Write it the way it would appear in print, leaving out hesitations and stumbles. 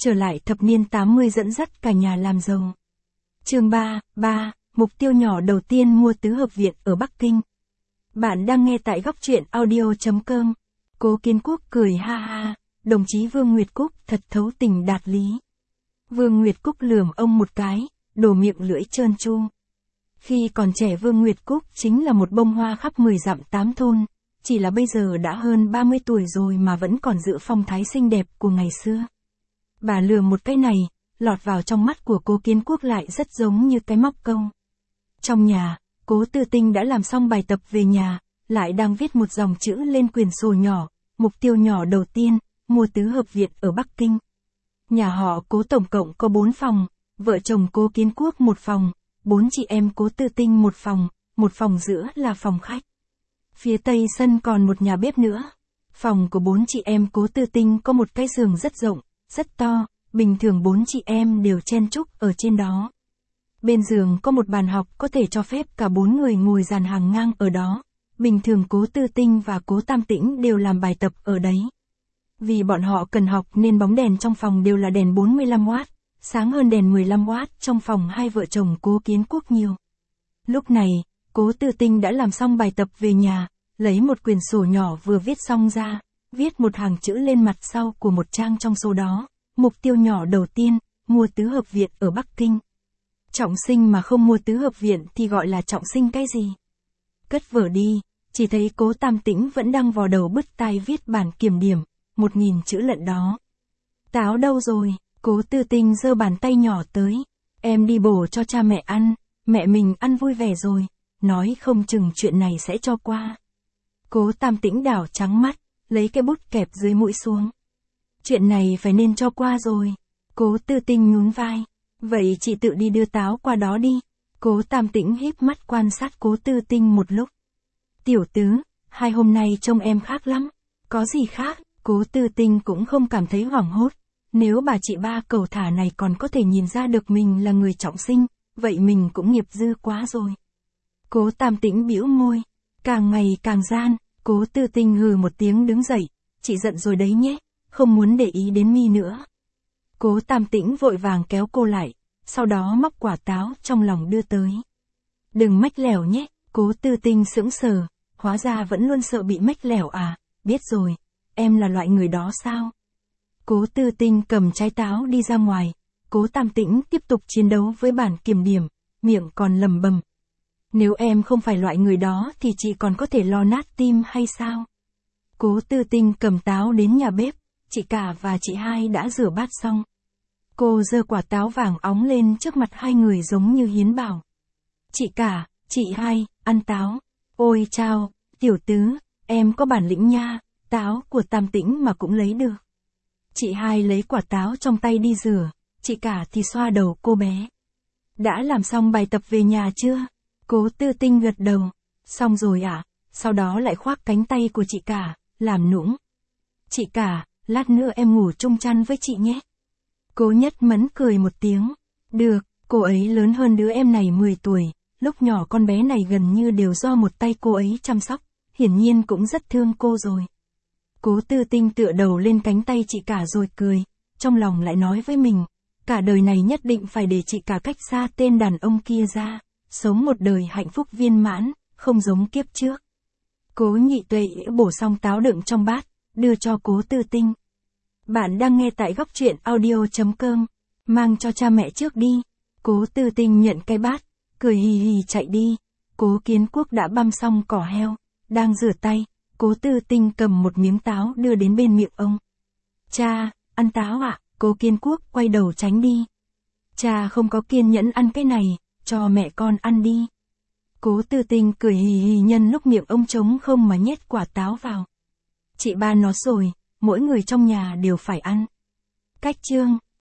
trở lại thập niên 80 dẫn dắt cả nhà làm giàu. Chương 3, mục tiêu nhỏ đầu tiên mua tứ hợp viện ở Bắc Kinh. Bạn đang nghe tại góc truyện audio.com. Cố Kiến Quốc cười ha ha, đồng chí Vương Nguyệt Cúc thật thấu tình đạt lý. Vương Nguyệt Cúc lườm ông một cái, đổ miệng lưỡi trơn tru. Khi còn trẻ Vương Nguyệt Cúc chính là một bông hoa khắp 10 dặm 8 thôn, chỉ là bây giờ đã hơn 30 tuổi rồi mà vẫn còn giữ phong thái xinh đẹp của ngày xưa. Bà lườm một cái này, lọt vào trong mắt của Cố Kiến Quốc lại rất giống như cái móc câu. Trong nhà, Cố Tư Tinh đã làm xong bài tập về nhà, lại đang viết một dòng chữ lên quyển sổ nhỏ, mục tiêu nhỏ đầu tiên, mua tứ hợp viện ở Bắc Kinh. Nhà họ Cố tổng cộng có 4 phòng, vợ chồng Cố Kiến Quốc một phòng, 4 chị em Cố Tư Tinh một phòng giữa là phòng khách. Phía tây sân còn một nhà bếp nữa. Phòng của 4 chị em Cố Tư Tinh có một cái giường rất rộng, rất to, bình thường 4 chị em đều chen chúc ở trên đó. Bên giường có một bàn học có thể cho phép cả 4 người ngồi dàn hàng ngang ở đó. Bình thường Cố Tư Tinh và Cố Tam Tĩnh đều làm bài tập ở đấy. Vì bọn họ cần học nên bóng đèn trong phòng đều là đèn 45W, sáng hơn đèn 15W trong phòng hai vợ chồng Cố Kiến Quốc nhiều. Lúc này, Cố Tư Tinh đã làm xong bài tập về nhà, lấy một quyển sổ nhỏ vừa viết xong ra, viết một hàng chữ lên mặt sau của một trang trong số đó, mục tiêu nhỏ đầu tiên, mua tứ hợp viện ở Bắc Kinh. Trọng sinh mà không mua tứ hợp viện thì gọi là trọng sinh cái gì? Cất vở đi, chỉ thấy Cố Tam Tĩnh vẫn đang vò đầu bứt tai viết bản kiểm điểm, 1000 chữ lận đó. Táo đâu rồi? Cố Tư Tinh giơ bàn tay nhỏ tới. Em đi bổ cho cha mẹ ăn, mẹ mình ăn vui vẻ rồi, nói không chừng chuyện này sẽ cho qua. Cố Tam Tĩnh đảo trắng mắt, lấy cái bút kẹp dưới mũi xuống. Chuyện này phải nên cho qua rồi. Cố Tư Tinh nhún vai. Vậy chị tự đi đưa táo qua đó đi. Cố Tam Tĩnh híp mắt quan sát Cố Tư Tinh một lúc. Tiểu tứ, 2 hôm nay trông em khác lắm. Có gì khác? Cố Tư Tinh cũng không cảm thấy hoảng hốt. Nếu bà chị ba cầu thả này còn có thể nhìn ra được mình là người trọng sinh, vậy mình cũng nghiệp dư quá rồi. Cố Tam Tĩnh bĩu môi. Càng ngày càng gian, Cố Tư Tinh hừ một tiếng đứng dậy. Chị giận rồi đấy nhé, không muốn để ý đến mi nữa. Cố Tam Tĩnh vội vàng kéo cô lại, sau đó móc quả táo trong lòng đưa tới. Đừng mách lẻo nhé, Cố Tư Tinh sững sờ, hóa ra vẫn luôn sợ bị mách lẻo à, biết rồi, em là loại người đó sao? Cố Tư Tinh cầm trái táo đi ra ngoài, Cố Tam Tĩnh tiếp tục chiến đấu với bản kiểm điểm, miệng còn lầm bầm. Nếu em không phải loại người đó thì chị còn có thể lo nát tim hay sao? Cố Tư Tinh cầm táo đến nhà bếp, chị cả và chị hai đã rửa bát xong. Cô giơ quả táo vàng óng lên trước mặt hai người giống như hiến bảo. Chị cả, chị hai, ăn táo. Ôi chao, tiểu tứ, em có bản lĩnh nha, táo của Tam Tĩnh mà cũng lấy được. Chị hai lấy quả táo trong tay đi rửa, chị cả thì xoa đầu cô bé. Đã làm xong bài tập về nhà chưa? Cố Tư Tinh gật đầu. Xong rồi ạ, sau đó lại khoác cánh tay của chị cả, làm nũng. Chị cả, lát nữa em ngủ chung chăn với chị nhé. Cố Nhất Mẫn cười một tiếng. Được, cô ấy lớn hơn đứa em này 10 tuổi, lúc nhỏ con bé này gần như đều do một tay cô ấy chăm sóc, hiển nhiên cũng rất thương cô rồi. Cố Tư Tinh tựa đầu lên cánh tay chị cả rồi cười, trong lòng lại nói với mình, cả đời này nhất định phải để chị cả cách xa tên đàn ông kia ra, sống một đời hạnh phúc viên mãn, không giống kiếp trước. Cố Nhị Tuệ bổ xong táo đựng trong bát, đưa cho Cố Tư Tinh. Bạn đang nghe tại góc truyện audio.com, mang cho cha mẹ trước đi. Cố Tư Tinh nhận cái bát, cười hì hì chạy đi. Cố Kiến Quốc đã băm xong cỏ heo, đang rửa tay, Cố Tư Tinh cầm một miếng táo đưa đến bên miệng ông. Cha, ăn táo ạ? Cố Kiến Quốc quay đầu tránh đi. Cha không có kiên nhẫn ăn cái này, cho mẹ con ăn đi. Cố Tư Tinh cười hì hì nhân lúc miệng ông trống không mà nhét quả táo vào. Chị ba nói rồi, mỗi người trong nhà đều phải ăn. Cách chương